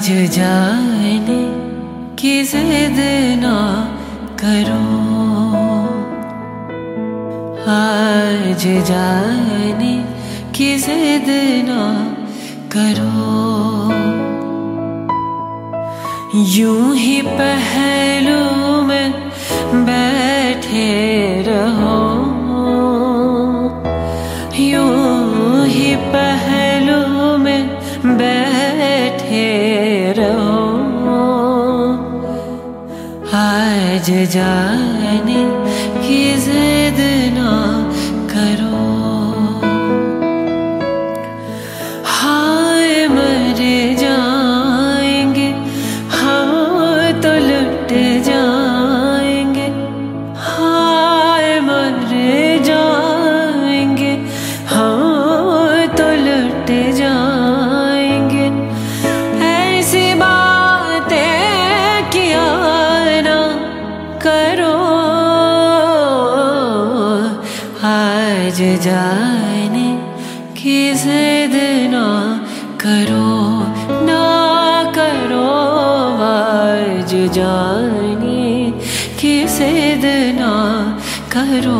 आज जाने की जिद ना करो, आज जाने की जिद ना करो। यूं ही पहलू में बैठे रहो, यूं ही पहलू में बैठे रहो। आज जाने की जिद ना करो। हाय मर जाएंगे हम तो लुट जाएंगे, हाय मर जाएंगे हम तो लुट जाएंगे। ऐसी बातें किया ना करो, आज जाने की जिद ना करो, ना करो। आज जाने की जिद ना करो।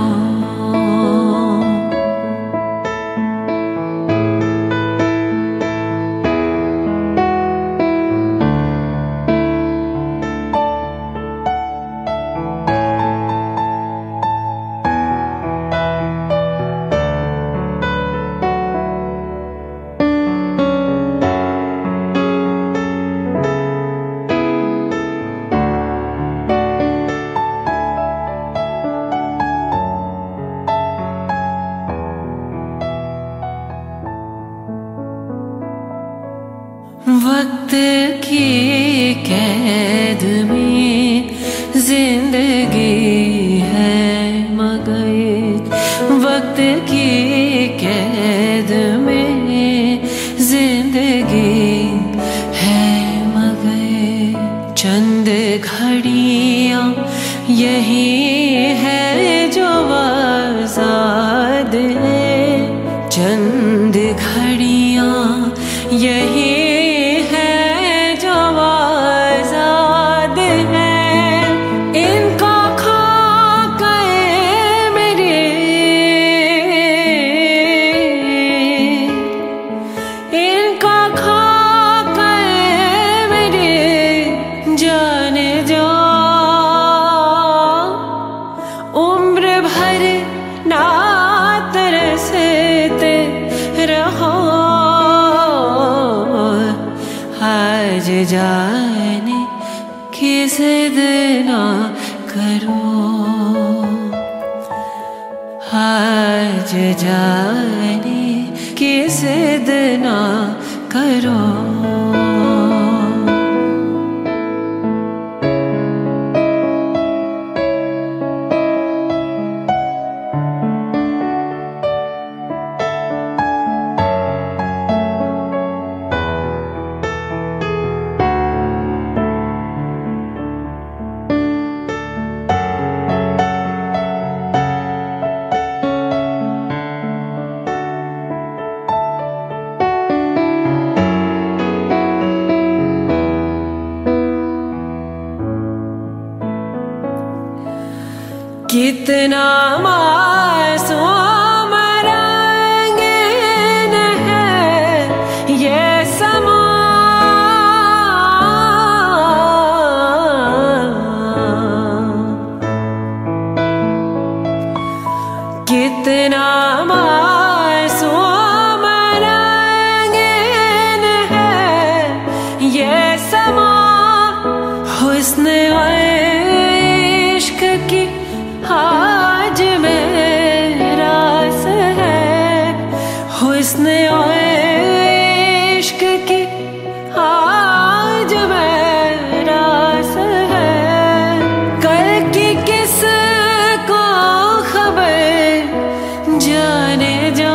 वक्त की कैद में जिंदगी है मगर, वक्त की कैद में जिंदगी है मगर। चंद घड़ियां यही है जो आजाद है, चंद घड़ियां यही आज जाने की जिद ना करो, आज जाने की जिद ना करो। कितना मासूम रंगीन है ये समा, कितना मासूम रंगीन है ये समा। हुस्न इश्क की आज मेरा है, हुस्न इश्क की आज मेरा है। कल की किस को खबर जाने जा,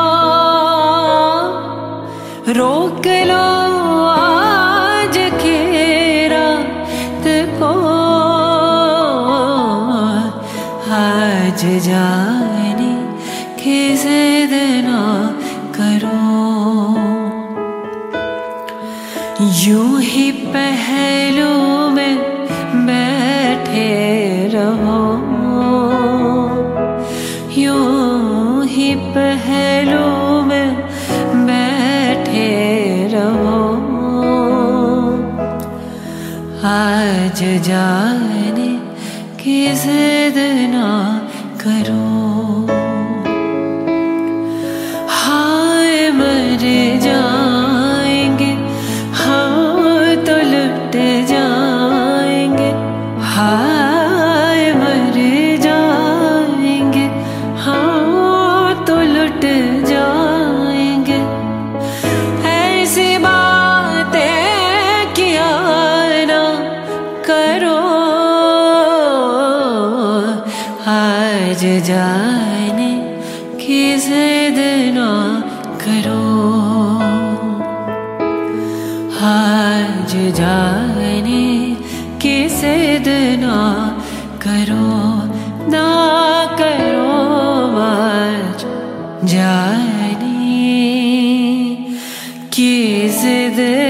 रोक लो आज की रात को। आज जाने की जिद ना करो, यूं ही ही पहलू में बैठे रहो। आज जाने की जिद ना करो। हाय मर जाएंगे हम तो लुट जाएंगे। हाय मर जाएंगे हम तो लुट जाएंगे। ऐसी बातें किया ना करो। आज जाने की जिद ना करो। आज जाने की जिद ना करो। ना करो आज जाने की जिद।